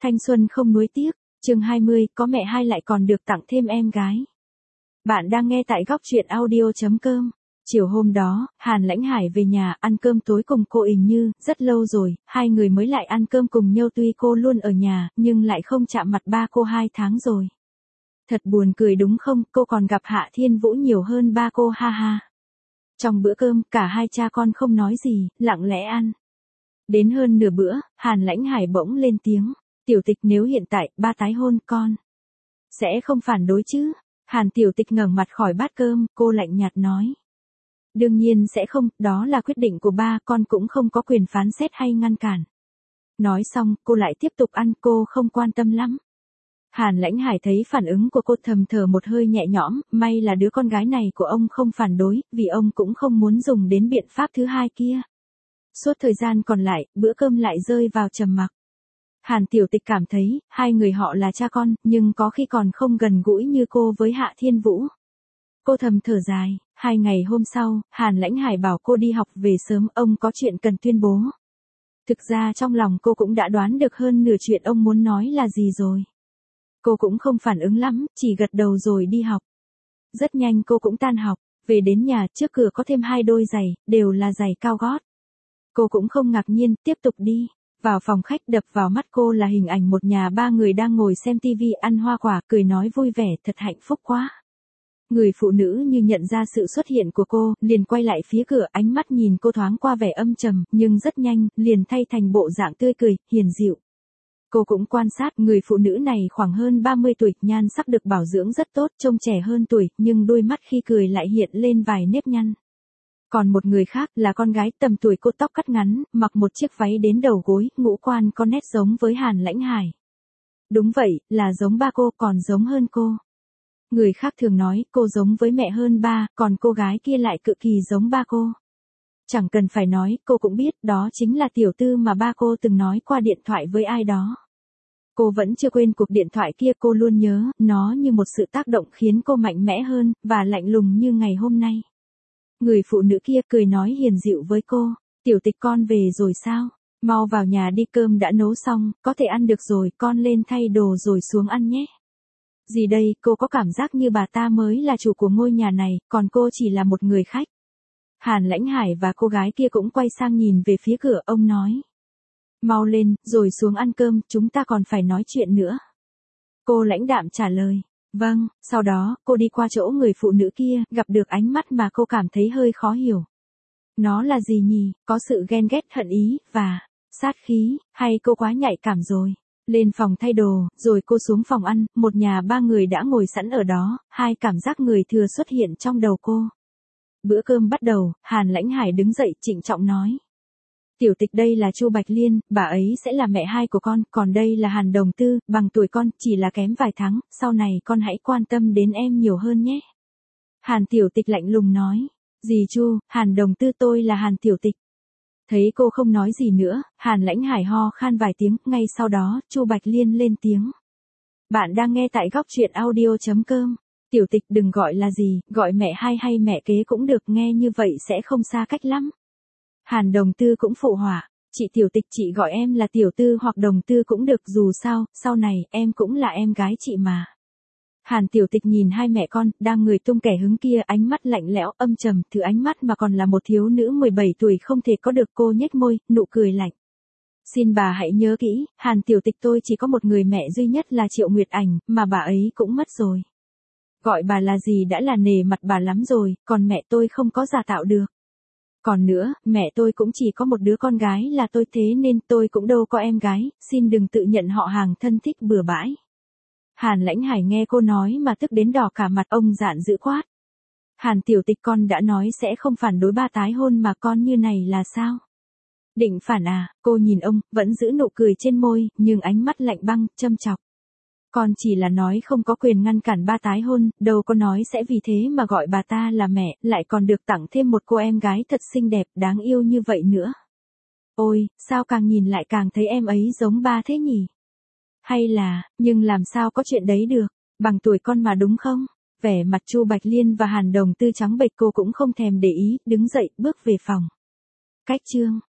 Thanh xuân không nuối tiếc, chương 20, có mẹ hai lại còn được tặng thêm em gái. Bạn đang nghe tại góc truyện audio.com. Chiều hôm đó, Hàn Lãnh Hải về nhà ăn cơm tối cùng cô Hình Như, rất lâu rồi, hai người mới lại ăn cơm cùng nhau tuy cô luôn ở nhà, nhưng lại không chạm mặt ba cô 2 tháng rồi. Thật buồn cười đúng không, cô còn gặp Hạ Thiên Vũ nhiều hơn ba cô ha ha. Trong bữa cơm, cả hai cha con không nói gì, lặng lẽ ăn. Đến hơn nửa bữa, Hàn Lãnh Hải bỗng lên tiếng, Tiểu Tịch nếu hiện tại ba tái hôn con sẽ không phản đối chứ? Hàn Tiểu Tịch ngẩng mặt khỏi bát cơm, cô lạnh nhạt nói. Đương nhiên sẽ không, đó là quyết định của ba, con cũng không có quyền phán xét hay ngăn cản. Nói xong, cô lại tiếp tục ăn, cô không quan tâm lắm. Hàn Lãnh Hải thấy phản ứng của cô thầm thở một hơi nhẹ nhõm, may là đứa con gái này của ông không phản đối, vì ông cũng không muốn dùng đến biện pháp thứ hai kia. Suốt thời gian còn lại, bữa cơm lại rơi vào trầm mặc. Hàn Tiểu Tịch cảm thấy, hai người họ là cha con, nhưng có khi còn không gần gũi như cô với Hạ Thiên Vũ. Cô thầm thở dài, 2 ngày hôm sau, Hàn Lãnh Hải bảo cô đi học về sớm, ông có chuyện cần tuyên bố. Thực ra trong lòng cô cũng đã đoán được hơn nửa chuyện ông muốn nói là gì rồi. Cô cũng không phản ứng lắm, chỉ gật đầu rồi đi học. Rất nhanh cô cũng tan học, về đến nhà trước cửa có thêm 2 đôi giày, đều là giày cao gót. Cô cũng không ngạc nhiên, tiếp tục đi. Vào phòng khách đập vào mắt cô là hình ảnh một nhà 3 người đang ngồi xem tivi ăn hoa quả, cười nói vui vẻ, thật hạnh phúc quá. Người phụ nữ như nhận ra sự xuất hiện của cô, liền quay lại phía cửa, ánh mắt nhìn cô thoáng qua vẻ âm trầm, nhưng rất nhanh, liền thay thành bộ dạng tươi cười, hiền dịu. Cô cũng quan sát, người phụ nữ này khoảng hơn 30 tuổi, nhan sắc được bảo dưỡng rất tốt, trông trẻ hơn tuổi, nhưng đôi mắt khi cười lại hiện lên vài nếp nhăn. Còn một người khác là con gái tầm tuổi cô, tóc cắt ngắn, mặc một chiếc váy đến đầu gối, ngũ quan có nét giống với Hàn Lãnh Hải. Đúng vậy, là giống ba cô, còn giống hơn cô. Người khác thường nói cô giống với mẹ hơn ba, còn cô gái kia lại cực kỳ giống ba cô. Chẳng cần phải nói, cô cũng biết đó chính là Tiểu Tư mà ba cô từng nói qua điện thoại với ai đó. Cô vẫn chưa quên cuộc điện thoại kia, cô luôn nhớ, nó như một sự tác động khiến cô mạnh mẽ hơn, và lạnh lùng như ngày hôm nay. Người phụ nữ kia cười nói hiền dịu với cô, Tiểu Tịch con về rồi sao? Mau vào nhà đi, cơm đã nấu xong, có thể ăn được rồi, con lên thay đồ rồi xuống ăn nhé. Gì đây, cô có cảm giác như bà ta mới là chủ của ngôi nhà này, còn cô chỉ là một người khách. Hàn Lãnh Hải và cô gái kia cũng quay sang nhìn về phía cửa, ông nói. Mau lên, rồi xuống ăn cơm, chúng ta còn phải nói chuyện nữa. Cô lãnh đạm trả lời. Vâng, sau đó, cô đi qua chỗ người phụ nữ kia, gặp được ánh mắt mà cô cảm thấy hơi khó hiểu. Nó là gì nhỉ, có sự ghen ghét, hận ý, và sát khí, hay cô quá nhạy cảm rồi. Lên phòng thay đồ, rồi cô xuống phòng ăn, một nhà 3 người đã ngồi sẵn ở đó, 2 cảm giác người thừa xuất hiện trong đầu cô. Bữa cơm bắt đầu, Hàn Lãnh Hải đứng dậy, trịnh trọng nói. Tiểu Tịch, đây là Chu Bạch Liên, bà ấy sẽ là mẹ hai của con, còn đây là Hàn Đồng Tư, bằng tuổi con, chỉ là kém vài tháng, sau này con hãy quan tâm đến em nhiều hơn nhé. Hàn Tiểu Tịch lạnh lùng nói. Dì Chu, Hàn Đồng Tư, tôi là Hàn Tiểu Tịch. Thấy cô không nói gì nữa, Hàn Lãnh Hải ho khan vài tiếng, ngay sau đó, Chu Bạch Liên lên tiếng. Bạn đang nghe tại góc truyện audio.com. Tiểu Tịch đừng gọi là gì, gọi mẹ hai hay mẹ kế cũng được, nghe như vậy sẽ không xa cách lắm. Hàn Đồng Tư cũng phụ họa, chị Tiểu Tịch, chị gọi em là Tiểu Tư hoặc Đồng Tư cũng được, dù sao, sau này, em cũng là em gái chị mà. Hàn Tiểu Tịch nhìn hai mẹ con, đang người tung kẻ hứng kia, ánh mắt lạnh lẽo, âm trầm, thứ ánh mắt mà còn là một thiếu nữ 17 tuổi không thể có được. Cô nhếch môi, nụ cười lạnh. Xin bà hãy nhớ kỹ, Hàn Tiểu Tịch, tôi chỉ có một người mẹ duy nhất là Triệu Nguyệt Ảnh, mà bà ấy cũng mất rồi. Gọi bà là gì đã là nể mặt bà lắm rồi, còn mẹ tôi không có giả tạo được. Còn nữa, mẹ tôi cũng chỉ có một đứa con gái là tôi, thế nên tôi cũng đâu có em gái, xin đừng tự nhận họ hàng thân thích bừa bãi. Hàn Lãnh Hải nghe cô nói mà tức đến đỏ cả mặt, ông giận dữ quát. Hàn Tiểu Tịch, con đã nói sẽ không phản đối ba tái hôn mà con như này là sao? Định phản à? Cô nhìn ông, vẫn giữ nụ cười trên môi, nhưng ánh mắt lạnh băng, châm chọc. Con chỉ là nói không có quyền ngăn cản ba tái hôn, đâu có nói sẽ vì thế mà gọi bà ta là mẹ, lại còn được tặng thêm một cô em gái thật xinh đẹp, đáng yêu như vậy nữa. Ôi, sao càng nhìn lại càng thấy em ấy giống ba thế nhỉ? Hay là, nhưng làm sao có chuyện đấy được, bằng tuổi con mà đúng không? Vẻ mặt Chu Bạch Liên và Hàn Đồng Tư trắng bệch, cô cũng không thèm để ý, đứng dậy, bước về phòng. Cách chương